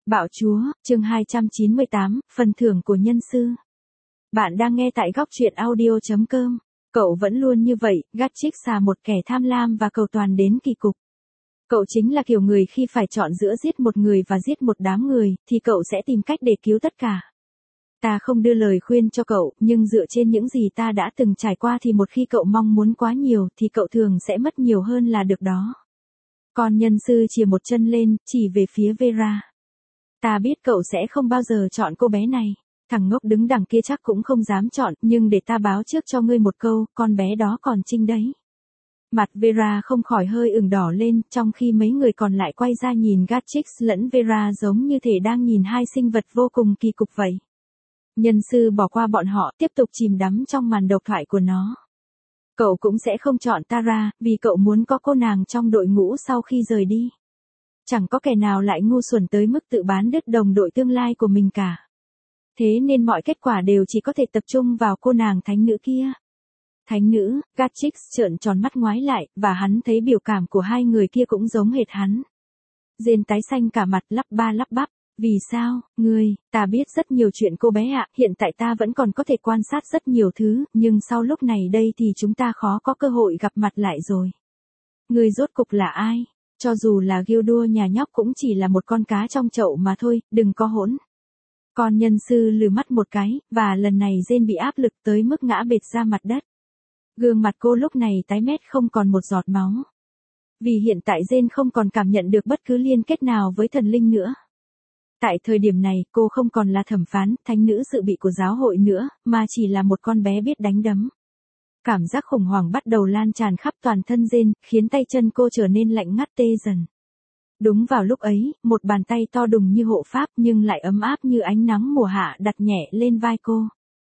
Bạo chúa, chương 298, phần thưởng của nhân sư. Bạn đang nghe tại góc truyện audio.com. Cậu vẫn luôn như vậy, Gatchix là một kẻ tham lam và cầu toàn đến kỳ cục. Cậu chính là kiểu người khi phải chọn giữa giết một người và giết một đám người, thì cậu sẽ tìm cách để cứu tất cả. Ta không đưa lời khuyên cho cậu, nhưng dựa trên những gì ta đã từng trải qua thì một khi cậu mong muốn quá nhiều thì cậu thường sẽ mất nhiều hơn là được đó. Con nhân sư chìa một chân lên, chỉ về phía Vera. Ta biết cậu sẽ không bao giờ chọn cô bé này. Thằng ngốc đứng đằng kia chắc cũng không dám chọn, nhưng để ta báo trước cho ngươi một câu, con bé đó còn trinh đấy. Mặt Vera không khỏi hơi ửng đỏ lên, trong khi mấy người còn lại quay ra nhìn Gatchix lẫn Vera giống như thể đang nhìn hai sinh vật vô cùng kỳ cục vậy. Nhân sư bỏ qua bọn họ, tiếp tục chìm đắm trong màn độc thoại của nó. Cậu cũng sẽ không chọn Tara, vì cậu muốn có cô nàng trong đội ngũ sau khi rời đi. Chẳng có kẻ nào lại ngu xuẩn tới mức tự bán đứt đồng đội tương lai của mình cả. Thế nên mọi kết quả đều chỉ có thể tập trung vào cô nàng thánh nữ kia. Thánh nữ, Gatchix trợn tròn mắt ngoái lại, và hắn thấy biểu cảm của hai người kia cũng giống hệt hắn. Jane tái xanh cả mặt lắp ba lắp bắp. Vì sao, ta biết rất nhiều chuyện cô bé ạ, hiện tại ta vẫn còn có thể quan sát rất nhiều thứ, nhưng sau lúc này đây thì chúng ta khó có cơ hội gặp mặt lại rồi. Ngươi rốt cục là ai? Cho dù là Gildur nhà nhóc cũng chỉ là một con cá trong chậu mà thôi, đừng có hỗn. Con nhân sư lừ mắt một cái, và lần này Jane bị áp lực tới mức ngã bệt ra mặt đất. Gương mặt cô lúc này tái mét không còn một giọt máu. Vì hiện tại Jane không còn cảm nhận được bất cứ liên kết nào với thần linh nữa. Tại thời điểm này, cô không còn là thẩm phán, thánh nữ dự bị của giáo hội nữa, mà chỉ là một con bé biết đánh đấm. Cảm giác khủng hoảng bắt đầu lan tràn khắp toàn thân Jane, khiến tay chân cô trở nên lạnh ngắt tê dần. Đúng vào lúc ấy, một bàn tay to đùng như hộ pháp nhưng lại ấm áp như ánh nắng mùa hạ đặt nhẹ lên vai cô.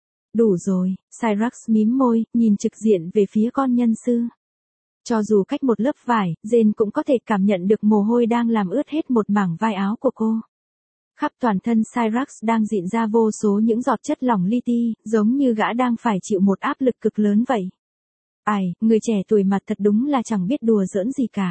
Đủ rồi, Cyrax mím môi, nhìn trực diện về phía con nhân sư. Cho dù cách một lớp vải, Jane cũng có thể cảm nhận được mồ hôi đang làm ướt hết một mảng vai áo của cô. Khắp toàn thân Cyrax đang rịn ra vô số những giọt chất lỏng li ti, giống như gã đang phải chịu một áp lực cực lớn vậy. Ai, người trẻ tuổi mặt thật đúng là chẳng biết đùa giỡn gì cả.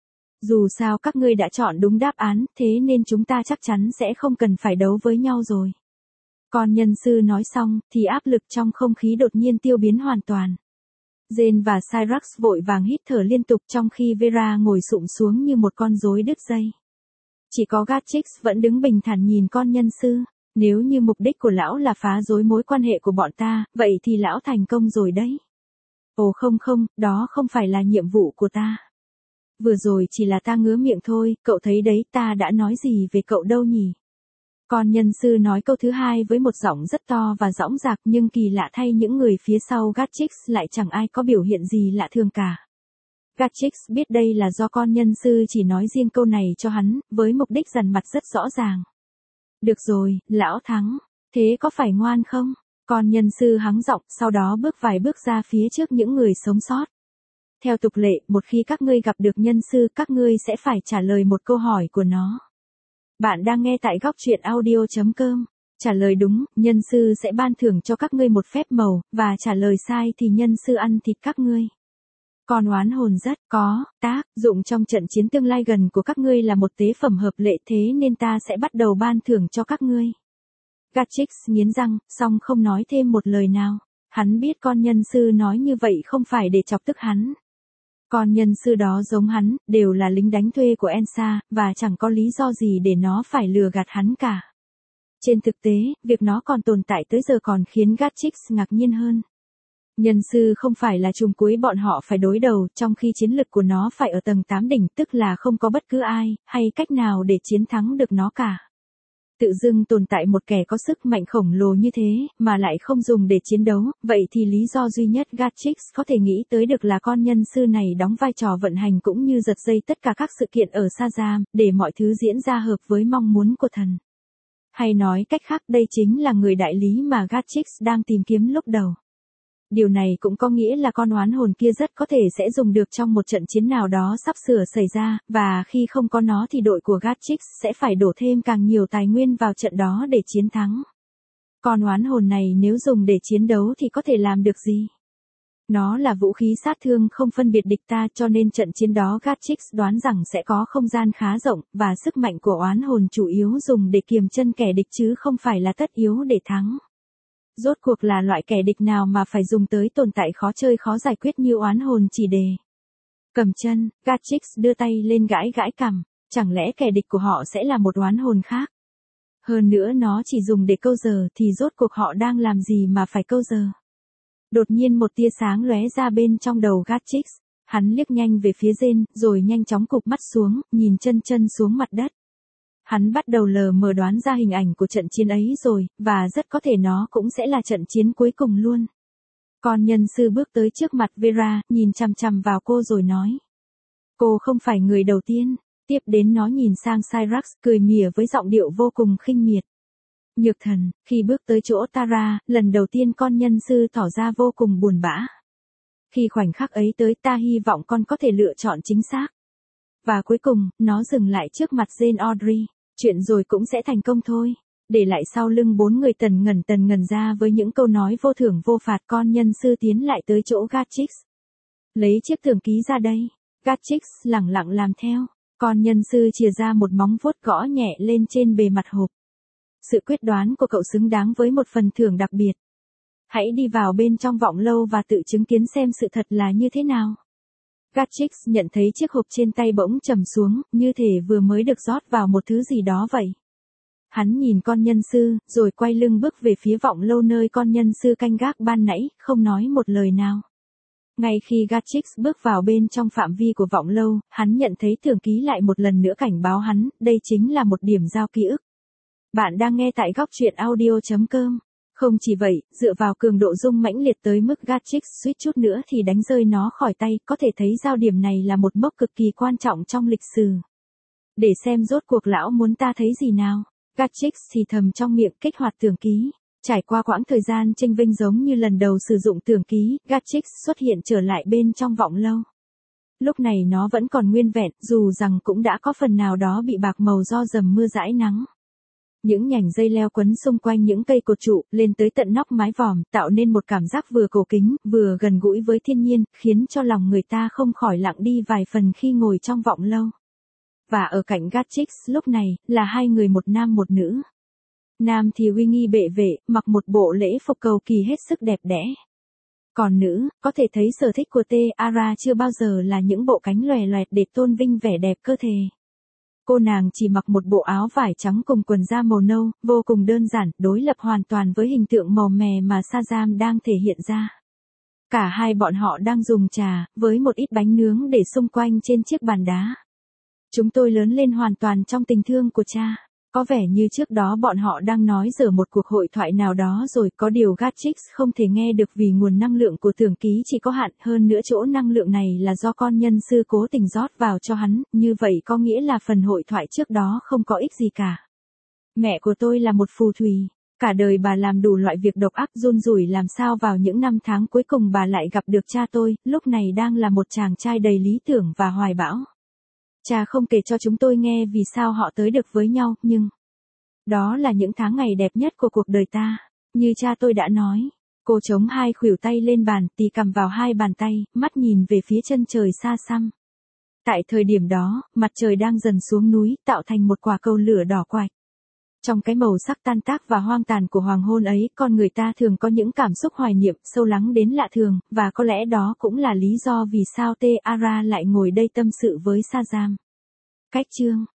Dù sao các ngươi đã chọn đúng đáp án, thế nên chúng ta chắc chắn sẽ không cần phải đấu với nhau rồi. Con nhân sư nói xong, thì áp lực trong không khí đột nhiên tiêu biến hoàn toàn. Jane và Cyrax vội vàng hít thở liên tục trong khi Vera ngồi sụp xuống như một con rối đứt dây. Chỉ có Gatchix vẫn đứng bình thản nhìn con nhân sư. Nếu như mục đích của lão là phá rối mối quan hệ của bọn ta, vậy thì lão thành công rồi đấy. Ồ không, đó không phải là nhiệm vụ của ta. Vừa rồi chỉ là ta ngứa miệng thôi, cậu thấy đấy, ta đã nói gì về cậu đâu nhỉ? Con nhân sư nói câu thứ hai với một giọng rất to và dõng dạc, nhưng kỳ lạ thay những người phía sau Gatchix lại chẳng ai có biểu hiện gì lạ thường cả. Gatchix biết đây là do con nhân sư chỉ nói riêng câu này cho hắn, với mục đích dằn mặt rất rõ ràng. Được rồi, lão thắng. Thế có phải ngoan không? Con nhân sư hắng giọng, sau đó bước vài bước ra phía trước những người sống sót. Theo tục lệ, một khi các ngươi gặp được nhân sư, các ngươi sẽ phải trả lời một câu hỏi của nó. Bạn đang nghe tại góc truyện audio.com. Trả lời đúng, nhân sư sẽ ban thưởng cho các ngươi một phép màu, và trả lời sai thì nhân sư ăn thịt các ngươi. Con oán hồn rất có tác dụng trong trận chiến tương lai gần của các ngươi là một tế phẩm hợp lệ, thế nên ta sẽ bắt đầu ban thưởng cho các ngươi. Gatchix nghiến răng, song không nói thêm một lời nào. Hắn biết con nhân sư nói như vậy không phải để chọc tức hắn. Con nhân sư đó giống hắn, đều là lính đánh thuê của Ensa, và chẳng có lý do gì để nó phải lừa gạt hắn cả. Trên thực tế, việc nó còn tồn tại tới giờ còn khiến Gatchix ngạc nhiên hơn. Nhân sư không phải là trùm cuối bọn họ phải đối đầu, trong khi chiến lực của nó phải ở tầng 8 đỉnh, tức là không có bất cứ ai, hay cách nào để chiến thắng được nó cả. Tự dưng tồn tại một kẻ có sức mạnh khổng lồ như thế, mà lại không dùng để chiến đấu, vậy thì lý do duy nhất Gatchix có thể nghĩ tới được là con nhân sư này đóng vai trò vận hành cũng như giật dây tất cả các sự kiện ở Shazam, để mọi thứ diễn ra hợp với mong muốn của thần. Hay nói cách khác, đây chính là người đại lý mà Gatchix đang tìm kiếm lúc đầu. Điều này cũng có nghĩa là con oán hồn kia rất có thể sẽ dùng được trong một trận chiến nào đó sắp sửa xảy ra, và khi không có nó thì đội của Gatchix sẽ phải đổ thêm càng nhiều tài nguyên vào trận đó để chiến thắng. Con oán hồn này nếu dùng để chiến đấu thì có thể làm được gì? Nó là vũ khí sát thương không phân biệt địch ta, cho nên trận chiến đó Gatrix đoán rằng sẽ có không gian khá rộng, và sức mạnh của oán hồn chủ yếu dùng để kiềm chân kẻ địch chứ không phải là tất yếu để thắng. Rốt cuộc là loại kẻ địch nào mà phải dùng tới tồn tại khó chơi khó giải quyết như oán hồn chỉ đề. Cầm chân, Gatrix đưa tay lên gãi gãi cằm, chẳng lẽ kẻ địch của họ sẽ là một oán hồn khác? Hơn nữa nó chỉ dùng để câu giờ thì rốt cuộc họ đang làm gì mà phải câu giờ? Đột nhiên một tia sáng lóe ra bên trong đầu Gatrix, hắn liếc nhanh về phía Jane, rồi nhanh chóng cụp mắt xuống, nhìn chân xuống mặt đất. Hắn bắt đầu lờ mờ đoán ra hình ảnh của trận chiến ấy rồi, và rất có thể nó cũng sẽ là trận chiến cuối cùng luôn. Con nhân sư bước tới trước mặt Vera, nhìn chằm chằm vào cô rồi nói. Cô không phải người đầu tiên. Tiếp đến nó nhìn sang Cyrax, cười mỉa với giọng điệu vô cùng khinh miệt. Nhược thần, khi bước tới chỗ Tara, lần đầu tiên con nhân sư tỏ ra vô cùng buồn bã. Khi khoảnh khắc ấy tới ta hy vọng con có thể lựa chọn chính xác. Và cuối cùng, nó dừng lại trước mặt Jane Audrey. Chuyện rồi cũng sẽ thành công thôi. Để lại sau lưng bốn người tần ngần ra với những câu nói vô thưởng vô phạt, con nhân sư tiến lại tới chỗ Gatrix. Lấy chiếc tường ký ra đây. Gatrix lẳng lặng làm theo. Con nhân sư chìa ra một móng vuốt gõ nhẹ lên trên bề mặt hộp. Sự quyết đoán của cậu xứng đáng với một phần thưởng đặc biệt. Hãy đi vào bên trong vọng lâu và tự chứng kiến xem sự thật là như thế nào. Gatrix nhận thấy chiếc hộp trên tay bỗng trầm xuống, như thể vừa mới được rót vào một thứ gì đó vậy. Hắn nhìn con nhân sư, rồi quay lưng bước về phía vọng lâu nơi con nhân sư canh gác ban nãy, không nói một lời nào. Ngay khi Gatrix bước vào bên trong phạm vi của vọng lâu, hắn nhận thấy tường ký lại một lần nữa cảnh báo hắn, đây chính là một điểm giao ký ức. Bạn đang nghe tại góc truyện audio.com. Không chỉ vậy, dựa vào cường độ rung mãnh liệt tới mức Gatrix suýt chút nữa thì đánh rơi nó khỏi tay, có thể thấy giao điểm này là một mốc cực kỳ quan trọng trong lịch sử. Để xem rốt cuộc lão muốn ta thấy gì nào. Gatrix thì thầm trong miệng kích hoạt tường ký. Trải qua quãng thời gian chênh vênh giống như lần đầu sử dụng tường ký, Gatrix xuất hiện trở lại bên trong vọng lâu. Lúc này nó vẫn còn nguyên vẹn, dù rằng cũng đã có phần nào đó bị bạc màu do dầm mưa dãi nắng. Những nhành dây leo quấn xung quanh những cây cột trụ, lên tới tận nóc mái vòm, tạo nên một cảm giác vừa cổ kính, vừa gần gũi với thiên nhiên, khiến cho lòng người ta không khỏi lặng đi vài phần khi ngồi trong vọng lâu. Và ở cạnh Gatrix lúc này, là hai người một nam một nữ. Nam thì uy nghi bệ vệ, mặc một bộ lễ phục cầu kỳ hết sức đẹp đẽ. Còn nữ, có thể thấy sở thích của Tara chưa bao giờ là những bộ cánh lòe loẹt để tôn vinh vẻ đẹp cơ thể. Cô nàng chỉ mặc một bộ áo vải trắng cùng quần da màu nâu, vô cùng đơn giản, đối lập hoàn toàn với hình tượng màu mè mà Shazam đang thể hiện ra. Cả hai bọn họ đang dùng trà, với một ít bánh nướng để xung quanh trên chiếc bàn đá. Chúng tôi lớn lên hoàn toàn trong tình thương của cha. Có vẻ như trước đó bọn họ đang nói dở một cuộc hội thoại nào đó rồi, có điều Gatrix không thể nghe được vì nguồn năng lượng của tường ký chỉ có hạn, hơn nữa chỗ năng lượng này là do con nhân sư cố tình rót vào cho hắn, như vậy có nghĩa là phần hội thoại trước đó không có ích gì cả. Mẹ của tôi là một phù thủy, cả đời bà làm đủ loại việc độc ác run rủi, làm sao vào những năm tháng cuối cùng bà lại gặp được cha tôi, lúc này đang là một chàng trai đầy lý tưởng và hoài bão. Cha không kể cho chúng tôi nghe vì sao họ tới được với nhau, nhưng đó là những tháng ngày đẹp nhất của cuộc đời ta, như cha tôi đã nói. Cô chống hai khuỷu tay lên bàn, tì cầm vào hai bàn tay, mắt nhìn về phía chân trời xa xăm. Tại thời điểm đó, mặt trời đang dần xuống núi, tạo thành một quả cầu lửa đỏ quạch. Trong cái màu sắc tan tác và hoang tàn của hoàng hôn ấy, con người ta thường có những cảm xúc hoài niệm sâu lắng đến lạ thường, và có lẽ đó cũng là lý do vì sao Tara lại ngồi đây tâm sự với Shazam. Cách chương